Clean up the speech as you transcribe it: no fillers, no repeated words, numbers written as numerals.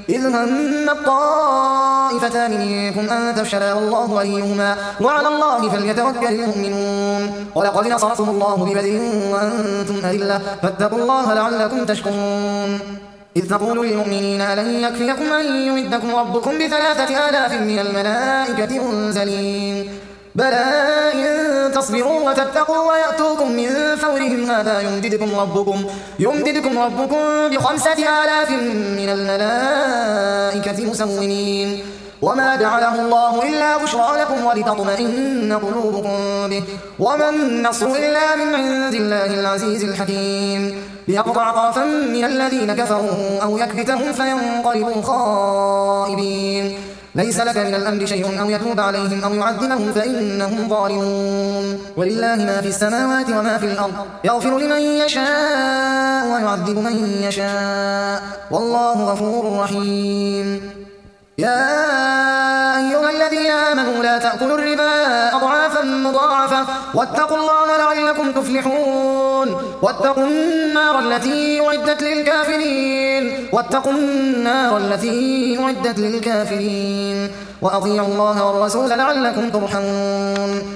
إذ هم الطائفتان منكم أن تفشلا والله وليهما وعلى الله فليتوكل المؤمنون. ولقد نصركم الله ببدر وأنتم أذلة فاتقوا الله لعلكم تشكرون. إذ تقول للمؤمنين ألن يكفيكم أن يمدكم ربكم ب3,000 من الملائكة منزلين بلى إن تصبروا وتتقوا ويأتوكم من فورهم هذا يمددكم ربكم ب5,000 من الملائكة مسومين. وما جعله الله إلا بشرى لكم ولتطمئن قلوبكم به وما النصر إلا من عند الله العزيز الحكيم. ليقطع طرفا من الذين كفروا أو يكبتهم فينقلبوا خائبين. ليس لك من الأمر شيء أو يتوب عليهم أو يعذبهم فإنهم ظالمون. ولله ما في السماوات وما في الأرض يغفر لمن يشاء ويعذب من يشاء والله غفور رحيم. يا أيها الذين آمنوا لا تأكلوا الربا أضعافا مضاعفة واتقوا الله لعلكم تفلحون. واتقوا النار التي أعدت للكافرين وأطيعوا الله والرسول لعلكم ترحمون.